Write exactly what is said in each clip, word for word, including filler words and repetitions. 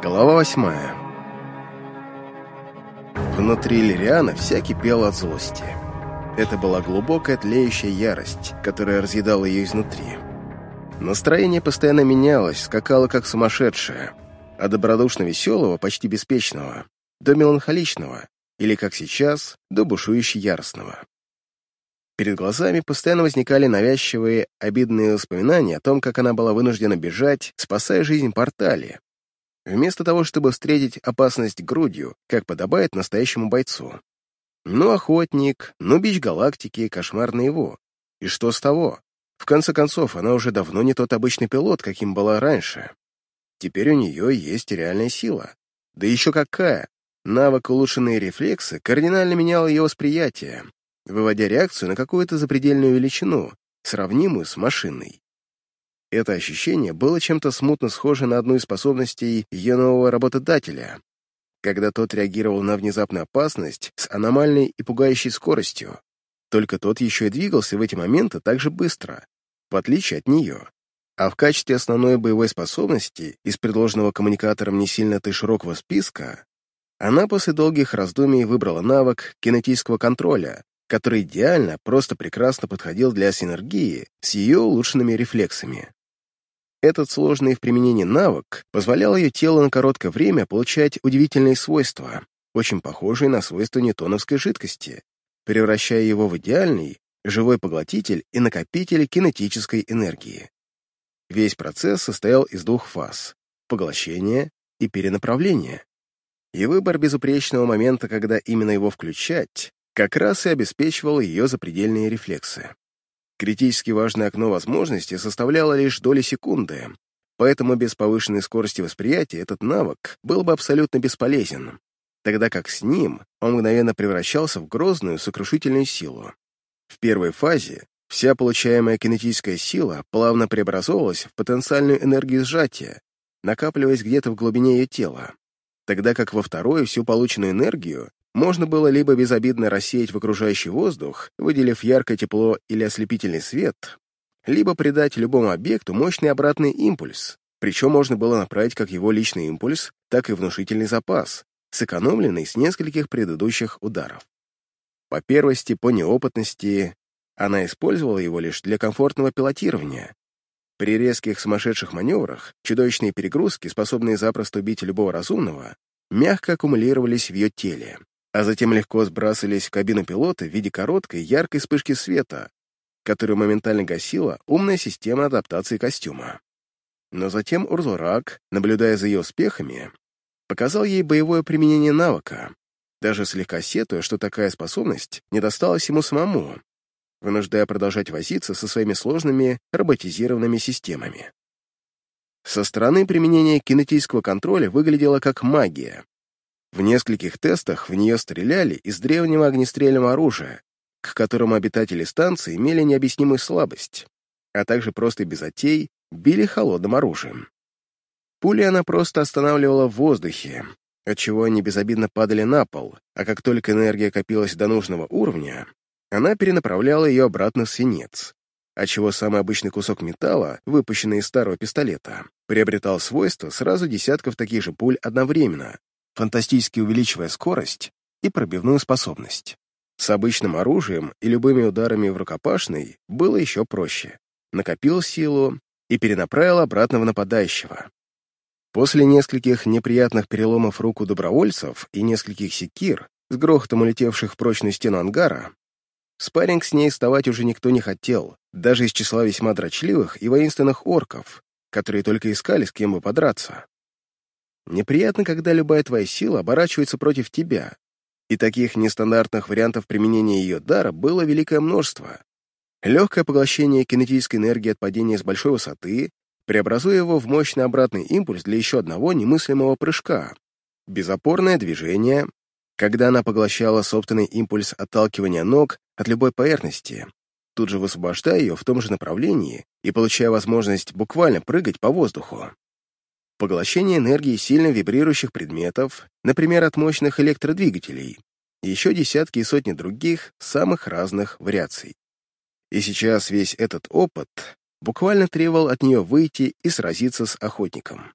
Глава восьмая. Внутри Лириана вся кипела от злости. Это была глубокая тлеющая ярость, которая разъедала ее изнутри. Настроение постоянно менялось, скакало как сумасшедшее, от добродушно-веселого, почти беспечного, до меланхоличного, или, как сейчас, до бушующе яростного. Перед глазами постоянно возникали навязчивые, обидные воспоминания о том, как она была вынуждена бежать, спасая жизнь Портали, вместо того, чтобы встретить опасность грудью, как подобает настоящему бойцу. Ну, охотник, ну, бич галактики, кошмар наяву. И что с того? В конце концов, она уже давно не тот обычный пилот, каким была раньше. Теперь у нее есть реальная сила. Да еще какая! Навык улучшенные рефлексы кардинально менял ее восприятие, выводя реакцию на какую-то запредельную величину, сравнимую с машинной. Это ощущение было чем-то смутно схоже на одну из способностей ее нового работодателя, когда тот реагировал на внезапную опасность с аномальной и пугающей скоростью. Только тот еще и двигался в эти моменты так же быстро, в отличие от нее. А в качестве основной боевой способности из предложенного коммуникатором не сильно-то широкого списка она после долгих раздумий выбрала навык кинетического контроля, который идеально, просто прекрасно подходил для синергии с ее улучшенными рефлексами. Этот сложный в применении навык позволял ее телу на короткое время получать удивительные свойства, очень похожие на свойства ньютоновской жидкости, превращая его в идеальный, живой поглотитель и накопитель кинетической энергии. Весь процесс состоял из двух фаз — поглощения и перенаправления. И выбор безупречного момента, когда именно его включать, как раз и обеспечивал ее запредельные рефлексы. Критически важное окно возможности составляло лишь доли секунды, поэтому без повышенной скорости восприятия этот навык был бы абсолютно бесполезен, тогда как с ним он мгновенно превращался в грозную, сокрушительную силу. В первой фазе вся получаемая кинетическая сила плавно преобразовывалась в потенциальную энергию сжатия, накапливаясь где-то в глубине ее тела, тогда как во второй всю полученную энергию можно было либо безобидно рассеять в окружающий воздух, выделив яркое тепло или ослепительный свет, либо придать любому объекту мощный обратный импульс, причем можно было направить как его личный импульс, так и внушительный запас, сэкономленный с нескольких предыдущих ударов. По первости, по неопытности, она использовала его лишь для комфортного пилотирования. При резких сумасшедших маневрах чудовищные перегрузки, способные запросто убить любого разумного, мягко аккумулировались в ее теле, а затем легко сбрасывались в кабину пилота в виде короткой, яркой вспышки света, которую моментально гасила умная система адаптации костюма. Но затем Урзурак, наблюдая за ее успехами, показал ей боевое применение навыка, даже слегка сетуя, что такая способность не досталась ему самому, вынуждая продолжать возиться со своими сложными роботизированными системами. Со стороны применение кинетического контроля выглядело как магия. В нескольких тестах в нее стреляли из древнего огнестрельного оружия, к которому обитатели станции имели необъяснимую слабость, а также просто без затей били холодным оружием. Пули она просто останавливала в воздухе, отчего они безобидно падали на пол, а как только энергия копилась до нужного уровня, она перенаправляла ее обратно в свинец, отчего самый обычный кусок металла, выпущенный из старого пистолета, приобретал свойства сразу десятков таких же пуль одновременно, фантастически увеличивая скорость и пробивную способность. С обычным оружием и любыми ударами в рукопашной было еще проще. Накопил силу и перенаправил обратно в нападающего. После нескольких неприятных переломов рук у добровольцев и нескольких секир, с грохотом улетевших в прочную стену ангара, спарринг с ней вставать уже никто не хотел, даже из числа весьма дрочливых и воинственных орков, которые только искали, с кем бы подраться. Неприятно, когда любая твоя сила оборачивается против тебя, и таких нестандартных вариантов применения ее дара было великое множество. Легкое поглощение кинетической энергии от падения с большой высоты, преобразуя его в мощный обратный импульс для еще одного немыслимого прыжка. Безопорное движение, когда она поглощала собственный импульс отталкивания ног от любой поверхности, тут же высвобождая ее в том же направлении и получая возможность буквально прыгать по воздуху. Поглощение энергии сильно вибрирующих предметов, например, от мощных электродвигателей, и еще десятки и сотни других самых разных вариаций. И сейчас весь этот опыт буквально требовал от нее выйти и сразиться с охотником.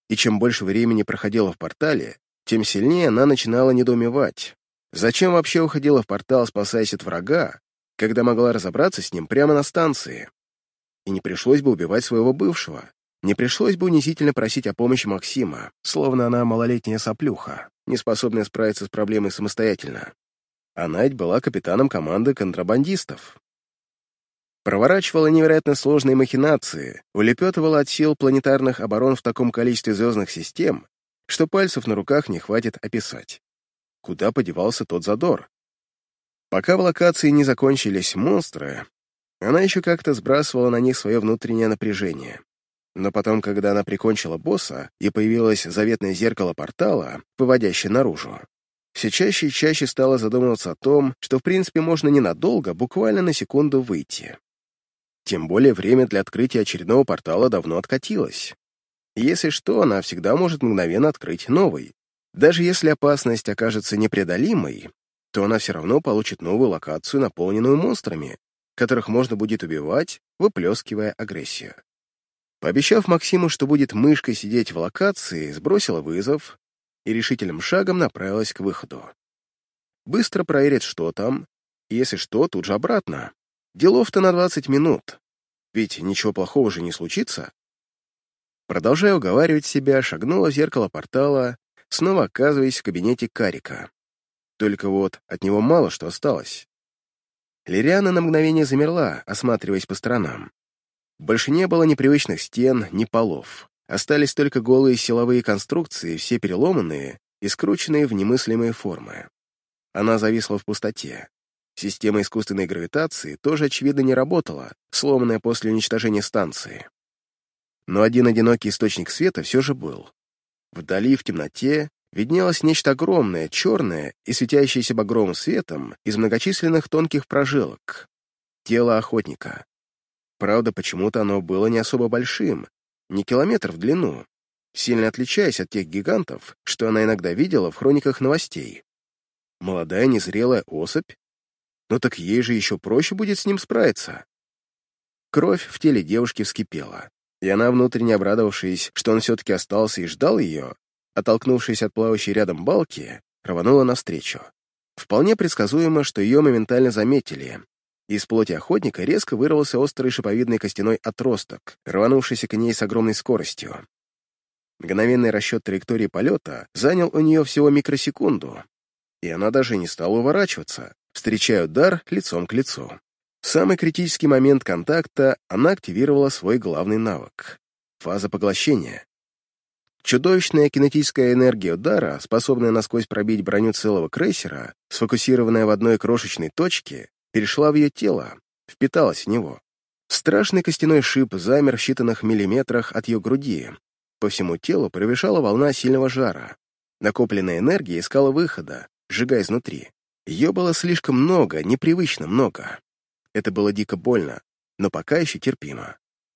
И чем больше времени проходило в портале, тем сильнее она начинала недоумевать. Зачем вообще уходила в портал, спасаясь от врага, когда могла разобраться с ним прямо на станции? И не пришлось бы убивать своего бывшего, не пришлось бы унизительно просить о помощи Максима, словно она малолетняя соплюха, не способная справиться с проблемой самостоятельно. Она ведь была капитаном команды контрабандистов. Проворачивала невероятно сложные махинации, улепетывала от сил планетарных оборон в таком количестве звездных систем, что пальцев на руках не хватит описать. Куда подевался тот задор? Пока в локации не закончились монстры, она еще как-то сбрасывала на них свое внутреннее напряжение. Но потом, когда она прикончила босса, и появилось заветное зеркало портала, выводящее наружу, все чаще и чаще стала задумываться о том, что в принципе можно ненадолго, буквально на секунду выйти. Тем более время для открытия очередного портала давно откатилось. Если что, она всегда может мгновенно открыть новый. Даже если опасность окажется непреодолимой, то она все равно получит новую локацию, наполненную монстрами, которых можно будет убивать, выплескивая агрессию. Пообещав Максиму, что будет мышкой сидеть в локации, сбросила вызов и решительным шагом направилась к выходу. Быстро проверит, что там, и если что, тут же обратно. Делов-то на двадцать минут, ведь ничего плохого же не случится. Продолжая уговаривать себя, шагнула в зеркало портала, снова оказываясь в кабинете Карика. Только вот от него мало что осталось. Лириана на мгновение замерла, осматриваясь по сторонам. Больше не было ни привычных стен, ни полов. Остались только голые силовые конструкции, все переломанные и скрученные в немыслимые формы. Она зависла в пустоте. Система искусственной гравитации тоже, очевидно, не работала, сломанная после уничтожения станции. Но один одинокий источник света все же был. Вдали, в темноте, виднелось нечто огромное, черное и светящееся багровым светом из многочисленных тонких прожилок. Тело охотника. Правда, почему-то оно было не особо большим, не километр в длину, сильно отличаясь от тех гигантов, что она иногда видела в хрониках новостей. Молодая незрелая особь? Но так ей же еще проще будет с ним справиться. Кровь в теле девушки вскипела, и она, внутренне обрадовавшись, что он все-таки остался и ждал ее, оттолкнувшись от плавающей рядом балки, рванула навстречу. Вполне предсказуемо, что ее моментально заметили. Из плоти охотника резко вырвался острый шиповидный костяной отросток, рванувшийся к ней с огромной скоростью. Мгновенный расчет траектории полета занял у нее всего микросекунду, и она даже не стала уворачиваться, встречая удар лицом к лицу. В самый критический момент контакта она активировала свой главный навык — фаза поглощения. Чудовищная кинетическая энергия удара, способная насквозь пробить броню целого крейсера, сфокусированная в одной крошечной точке, перешла в ее тело, впиталась в него. Страшный костяной шип замер в считанных миллиметрах от ее груди. По всему телу пробежала волна сильного жара. Накопленная энергия искала выхода, сжигая изнутри. Ее было слишком много, непривычно много. Это было дико больно, но пока еще терпимо.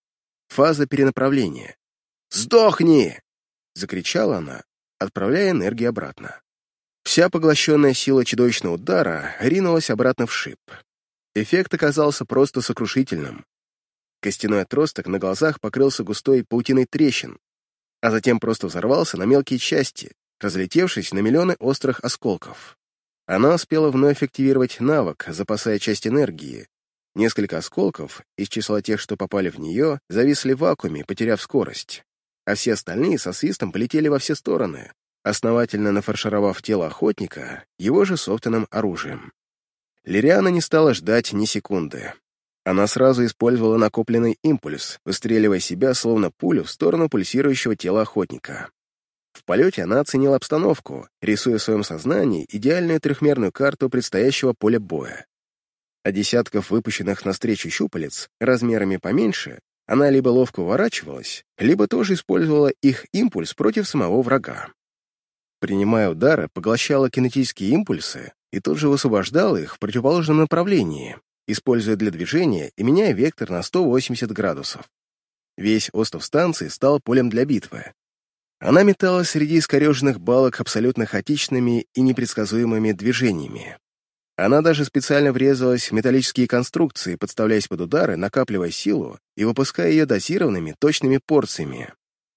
Фаза перенаправления. «Сдохни!» — закричала она, отправляя энергию обратно. Вся поглощенная сила чудовищного удара ринулась обратно в шип. Эффект оказался просто сокрушительным. Костяной отросток на глазах покрылся густой паутиной трещин, а затем просто взорвался на мелкие части, разлетевшись на миллионы острых осколков. Она успела вновь активировать навык, запасая часть энергии. Несколько осколков, из числа тех, что попали в нее, зависли в вакууме, потеряв скорость, а все остальные со свистом полетели во все стороны, основательно нафаршировав тело охотника его же собственным оружием. Лириана не стала ждать ни секунды. Она сразу использовала накопленный импульс, выстреливая себя словно пулю в сторону пульсирующего тела охотника. В полете она оценила обстановку, рисуя в своем сознании идеальную трехмерную карту предстоящего поля боя. А десятков выпущенных навстречу щупалец, размерами поменьше, она либо ловко уворачивалась, либо тоже использовала их импульс против самого врага. Принимая удары, поглощала кинетические импульсы и тут же высвобождала их в противоположном направлении, используя для движения и меняя вектор на сто восемьдесят градусов. Весь остов станции стал полем для битвы. Она металась среди искореженных балок абсолютно хаотичными и непредсказуемыми движениями. Она даже специально врезалась в металлические конструкции, подставляясь под удары, накапливая силу и выпуская ее дозированными, точными порциями.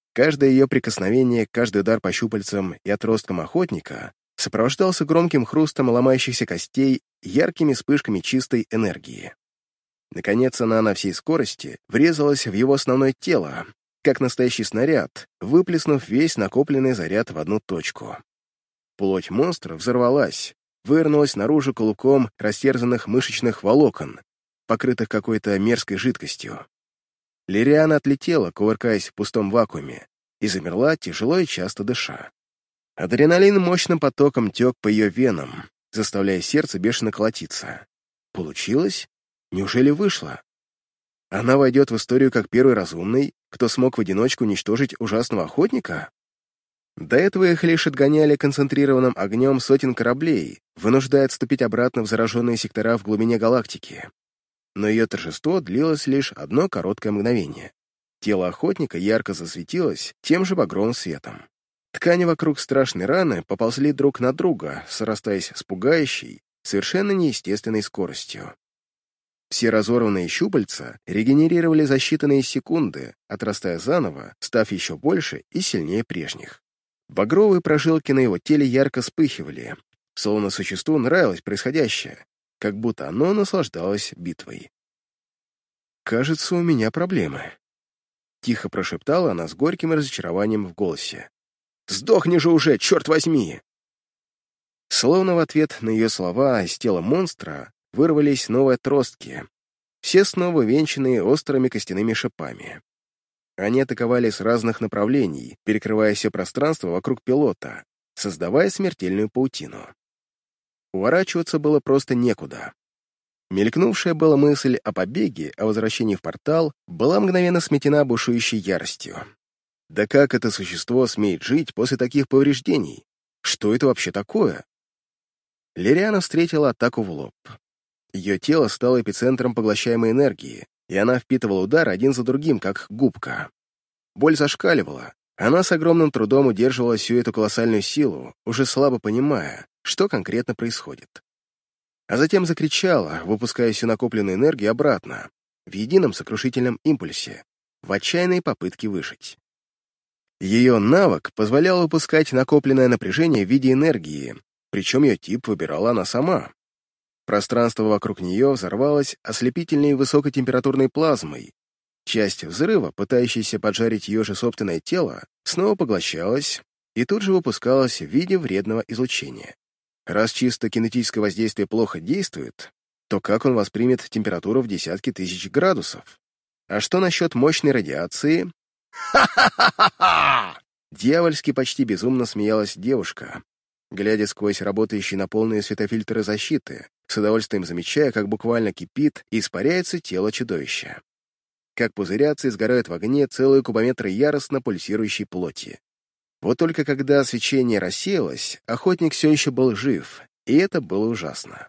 Каждое ее прикосновение, каждый удар по щупальцам и отросткам охотника сопровождался громким хрустом ломающихся костей и яркими вспышками чистой энергии. Наконец она на всей скорости врезалась в его основное тело, как настоящий снаряд, выплеснув весь накопленный заряд в одну точку. Плоть монстра взорвалась, вырнулась наружу колуком растерзанных мышечных волокон, покрытых какой-то мерзкой жидкостью. Лириана отлетела, кувыркаясь в пустом вакууме, и замерла, тяжело и часто дыша. Адреналин мощным потоком тек по ее венам, заставляя сердце бешено колотиться. Получилось? Неужели вышло? Она войдет в историю как первый разумный, кто смог в одиночку уничтожить ужасного охотника? До этого их лишь отгоняли концентрированным огнем сотен кораблей, вынуждая отступить обратно в зараженные сектора в глубине галактики. Но ее торжество длилось лишь одно короткое мгновение. Тело охотника ярко засветилось тем же багровым светом. Ткани вокруг страшной раны поползли друг на друга, срастаясь с пугающей, совершенно неестественной скоростью. Все разорванные щупальца регенерировали за считанные секунды, отрастая заново, став еще больше и сильнее прежних. Багровые прожилки на его теле ярко вспыхивали, словно существу нравилось происходящее, как будто оно наслаждалось битвой. «Кажется, у меня проблемы», — тихо прошептала она с горьким разочарованием в голосе. «Сдохни же уже, черт возьми!» Словно в ответ на ее слова из тела монстра вырвались новые отростки, все снова венчанные острыми костяными шипами. Они атаковали с разных направлений, перекрывая все пространство вокруг пилота, создавая смертельную паутину. Уворачиваться было просто некуда. Мелькнувшая была мысль о побеге, о возвращении в портал, была мгновенно сметена бушующей яростью. Да как это существо смеет жить после таких повреждений? Что это вообще такое? Лириана встретила атаку в лоб. Ее тело стало эпицентром поглощаемой энергии, и она впитывала удар один за другим, как губка. Боль зашкаливала. Она с огромным трудом удерживала всю эту колоссальную силу, уже слабо понимая, что конкретно происходит. А затем закричала, выпуская всю накопленную энергию обратно, в едином сокрушительном импульсе, в отчаянной попытке выжить. Ее навык позволял выпускать накопленное напряжение в виде энергии, причем ее тип выбирала она сама. Пространство вокруг нее взорвалось ослепительной высокотемпературной плазмой. Часть взрыва, пытающаяся поджарить ее же собственное тело, снова поглощалась и тут же выпускалась в виде вредного излучения. Раз чисто кинетическое воздействие плохо действует, то как он воспримет температуру в десятки тысяч градусов? А что насчет мощной радиации? Ха-ха-ха-ха! Дьявольски почти безумно смеялась девушка, глядя сквозь работающие на полные светофильтры защиты, с удовольствием замечая, как буквально кипит и испаряется тело чудовища. Как пузырятся и сгорают в огне целые кубометры яростно пульсирующей плоти. Вот только когда свечение рассеялось, охотник все еще был жив, и это было ужасно.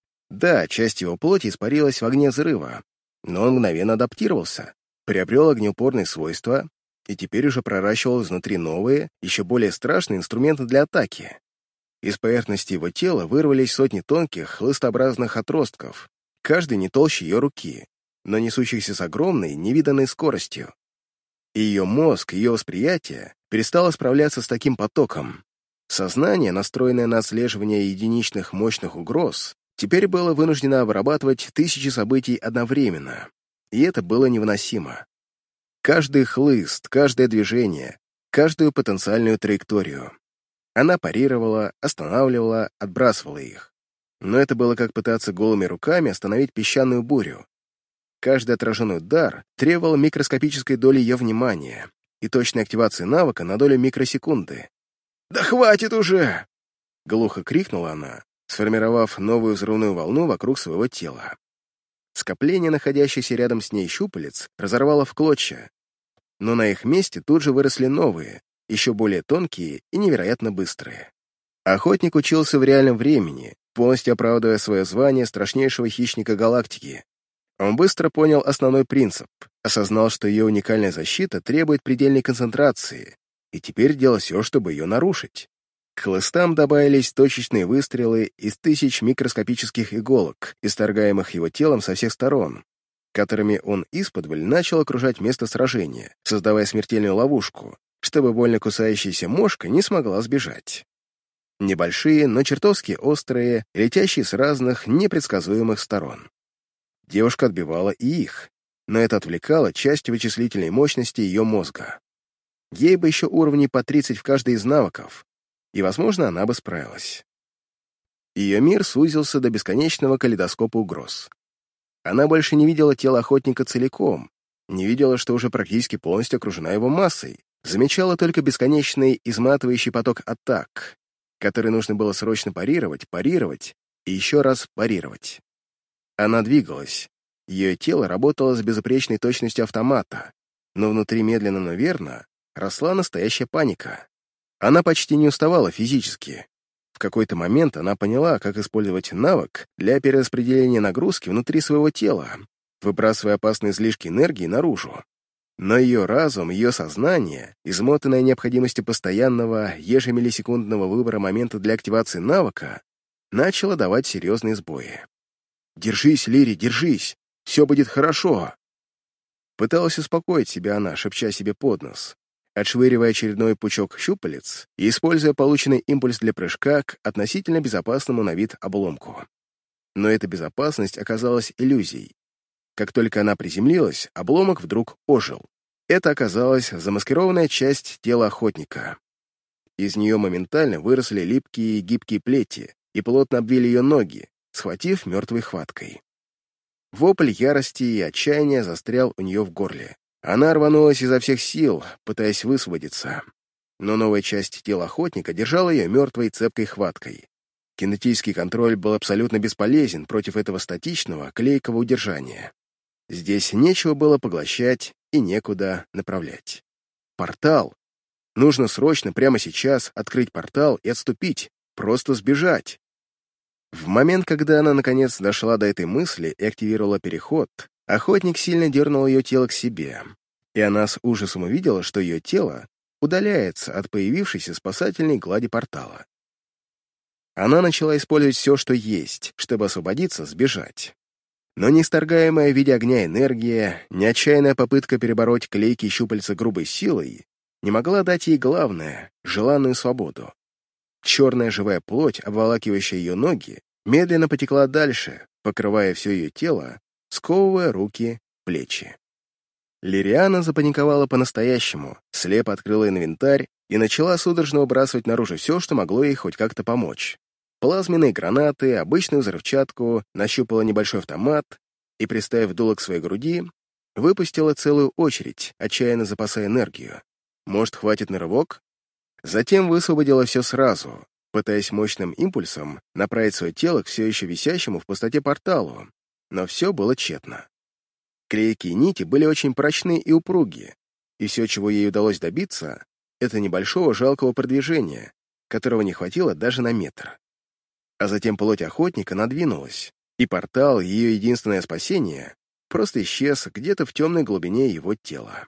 Да, часть его плоти испарилась в огне взрыва, но он мгновенно адаптировался, приобрел огнеупорные свойства и теперь уже проращивал изнутри новые, еще более страшные инструменты для атаки. Из поверхности его тела вырвались сотни тонких, хлыстообразных отростков, каждый не толще ее руки, но несущихся с огромной, невиданной скоростью. И ее мозг, ее восприятие перестало справляться с таким потоком. Сознание, настроенное на отслеживание единичных мощных угроз, теперь было вынуждено обрабатывать тысячи событий одновременно, и это было невыносимо. Каждый хлыст, каждое движение, каждую потенциальную траекторию. Она парировала, останавливала, отбрасывала их. Но это было как пытаться голыми руками остановить песчаную бурю. Каждый отраженный удар требовал микроскопической доли ее внимания и точной активации навыка на долю микросекунды. «Да хватит уже!» — глухо крикнула она, сформировав новую взрывную волну вокруг своего тела. Скопление находящихся рядом с ней щупалец разорвало в клочья, но на их месте тут же выросли новые, еще более тонкие и невероятно быстрые. Охотник учился в реальном времени, полностью оправдывая свое звание страшнейшего хищника галактики. Он быстро понял основной принцип, осознал, что ее уникальная защита требует предельной концентрации, и теперь делал все, чтобы ее нарушить. К хлыстам добавились точечные выстрелы из тысяч микроскопических иголок, исторгаемых его телом со всех сторон, которыми он исподволь начал окружать место сражения, создавая смертельную ловушку, чтобы больно кусающаяся мошка не смогла сбежать. Небольшие, но чертовски острые, летящие с разных непредсказуемых сторон. Девушка отбивала и их, но это отвлекало часть вычислительной мощности ее мозга. Ей бы еще уровней по тридцать в каждой из навыков, и, возможно, она бы справилась. Ее мир сузился до бесконечного калейдоскопа угроз. Она больше не видела тело охотника целиком, не видела, что уже практически полностью окружена его массой, замечала только бесконечный изматывающий поток атак, который нужно было срочно парировать, парировать и еще раз парировать. Она двигалась, ее тело работало с безупречной точностью автомата, но внутри медленно, но верно росла настоящая паника. Она почти не уставала физически. В какой-то момент она поняла, как использовать навык для перераспределения нагрузки внутри своего тела, выбрасывая опасные излишки энергии наружу. Но ее разум, ее сознание, измотанное необходимостью постоянного, ежемиллисекундного выбора момента для активации навыка, начало давать серьезные сбои. «Держись, Лири, держись! Все будет хорошо!» Пыталась успокоить себя она, шепча себе под нос, отшвыривая очередной пучок щупалец и используя полученный импульс для прыжка к относительно безопасному на вид обломку. Но эта безопасность оказалась иллюзией. Как только она приземлилась, обломок вдруг ожил. Это оказалась замаскированная часть тела охотника. Из нее моментально выросли липкие и гибкие плети и плотно обвили ее ноги, схватив мертвой хваткой. Вопль ярости и отчаяния застрял у нее в горле. Она рванулась изо всех сил, пытаясь высвободиться. Но новая часть тела охотника держала ее мертвой цепкой хваткой. Кинетический контроль был абсолютно бесполезен против этого статичного, клейкого удержания. Здесь нечего было поглощать и некуда направлять. Портал. Нужно срочно, прямо сейчас, открыть портал и отступить, просто сбежать. В момент, когда она наконец дошла до этой мысли и активировала переход, охотник сильно дернул ее тело к себе, и она с ужасом увидела, что ее тело удаляется от появившейся спасательной глади портала. Она начала использовать все, что есть, чтобы освободиться, сбежать. Но неисторгаемая в виде огня энергия, ни отчаянная попытка перебороть клейкие щупальца грубой силой не могла дать ей главное — желанную свободу. Черная живая плоть, обволакивающая ее ноги, медленно потекла дальше, покрывая все ее тело, сковывая руки, плечи. Лириана запаниковала по-настоящему, слепо открыла инвентарь и начала судорожно выбрасывать наружу все, что могло ей хоть как-то помочь. Плазменные гранаты, обычную взрывчатку, нащупала небольшой автомат и, приставив дуло к своей груди, выпустила целую очередь, отчаянно запасая энергию. Может, хватит на рывок? Затем высвободила все сразу, пытаясь мощным импульсом направить свое тело к все еще висящему в пустоте порталу, но все было тщетно. Клейкие нити были очень прочны и упругие, и все, чего ей удалось добиться, это небольшого жалкого продвижения, которого не хватило даже на метр. А затем плоть охотника надвинулась, и портал, ее единственное спасение, просто исчез где-то в темной глубине его тела.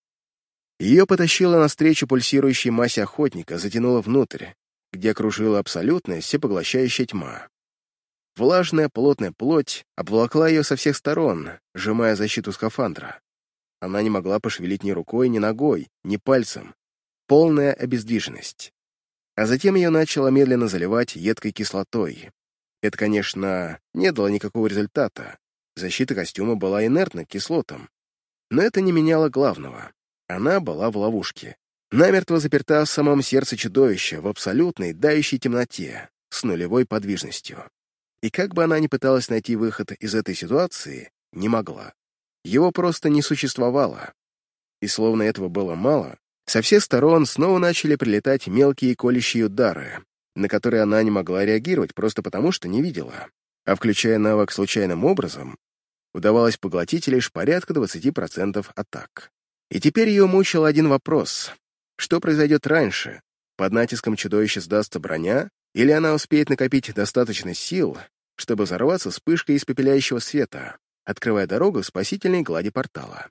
Ее потащило навстречу пульсирующей массе охотника, затянуло внутрь, где окружила абсолютная всепоглощающая тьма. Влажная, плотная плоть обволокла ее со всех сторон, сжимая защиту скафандра. Она не могла пошевелить ни рукой, ни ногой, ни пальцем. Полная обездвиженность. А затем ее начало медленно заливать едкой кислотой. Это, конечно, не дало никакого результата. Защита костюма была инертна к кислотам. Но это не меняло главного. Она была в ловушке. Намертво заперта в самом сердце чудовища, в абсолютной, дающей темноте, с нулевой подвижностью. И как бы она ни пыталась найти выход из этой ситуации, не могла. Его просто не существовало. И словно этого было мало, со всех сторон снова начали прилетать мелкие колющие удары, на которые она не могла реагировать просто потому, что не видела. А включая навык случайным образом, удавалось поглотить лишь порядка двадцати процентов атак. И теперь ее мучил один вопрос. Что произойдет раньше? Под натиском чудовища сдастся броня, или она успеет накопить достаточно сил, чтобы взорваться вспышкой испепеляющего света, открывая дорогу к спасительной глади портала?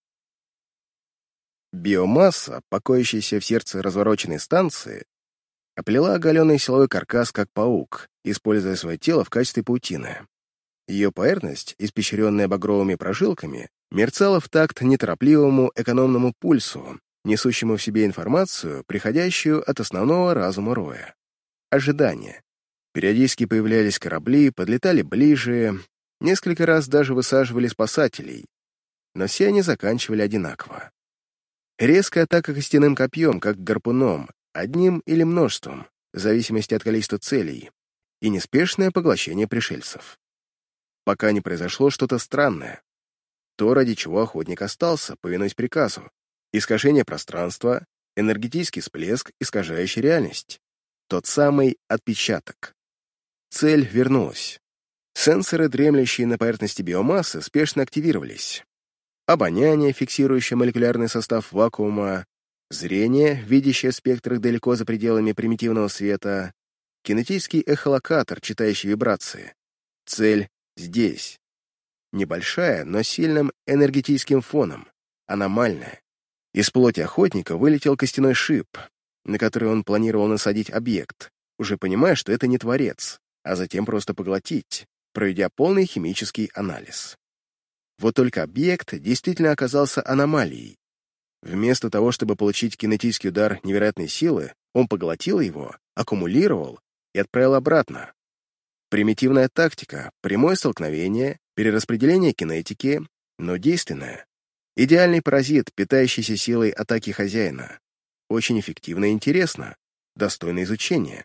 Биомасса, покоящаяся в сердце развороченной станции, Оплела оголенный силовой каркас, как паук, используя свое тело в качестве паутины. Ее поверхность, испещренная багровыми прожилками, мерцала в такт неторопливому экономному пульсу, несущему в себе информацию, приходящую от основного разума Роя. Ожидание. Периодически появлялись корабли, подлетали ближе, несколько раз даже высаживали спасателей, но все они заканчивали одинаково. Резкая атака костяным копьем, как гарпуном, одним или множеством, в зависимости от количества целей, и неспешное поглощение пришельцев. Пока не произошло что-то странное. То, ради чего охотник остался, повинуясь приказу. Искажение пространства, энергетический всплеск, искажающий реальность. Тот самый отпечаток. Цель вернулась. Сенсоры, дремлющие на поверхности биомассы, спешно активировались. Обоняние, фиксирующее молекулярный состав вакуума, зрение, видящее спектры далеко за пределами примитивного света, кинетический эхолокатор, читающий вибрации. Цель здесь. Небольшая, но сильным энергетическим фоном, аномальная. Из плоти охотника вылетел костяной шип, на который он планировал насадить объект, уже понимая, что это не творец, а затем просто поглотить, проведя полный химический анализ. Вот только объект действительно оказался аномалией. Вместо того, чтобы получить кинетический удар невероятной силы, он поглотил его, аккумулировал и отправил обратно. Примитивная тактика, прямое столкновение, перераспределение кинетики, но действенное. Идеальный паразит, питающийся силой атаки хозяина. Очень эффективно и интересно, достойно изучения.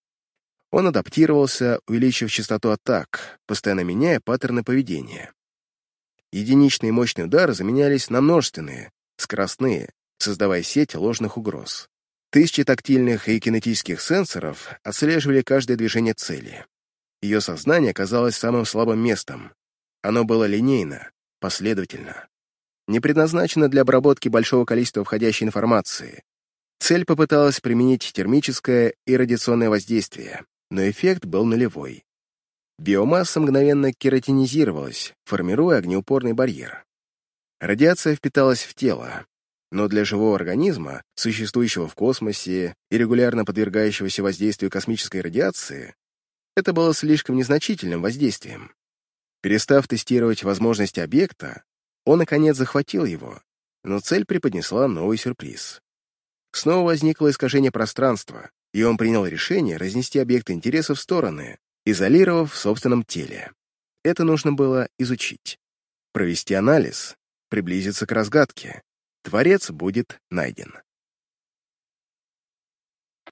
Он адаптировался, увеличив частоту атак, постоянно меняя паттерны поведения. Единичные мощные удары заменялись на множественные, скоростные, создавая сеть ложных угроз. Тысячи тактильных и кинетических сенсоров отслеживали каждое движение цели. Ее сознание оказалось самым слабым местом. Оно было линейно, последовательно. Не предназначено для обработки большого количества входящей информации. Цель попыталась применить термическое и радиационное воздействие, но эффект был нулевой. Биомасса мгновенно кератинизировалась, формируя огнеупорный барьер. Радиация впиталась в тело, но для живого организма, существующего в космосе и регулярно подвергающегося воздействию космической радиации, это было слишком незначительным воздействием. Перестав тестировать возможности объекта, он, наконец, захватил его, но цель преподнесла новый сюрприз. Снова возникло искажение пространства, и он принял решение разнести объект интереса в стороны, изолировав в собственном теле. Это нужно было изучить. Провести анализ, приблизиться к разгадке. Творец будет найден.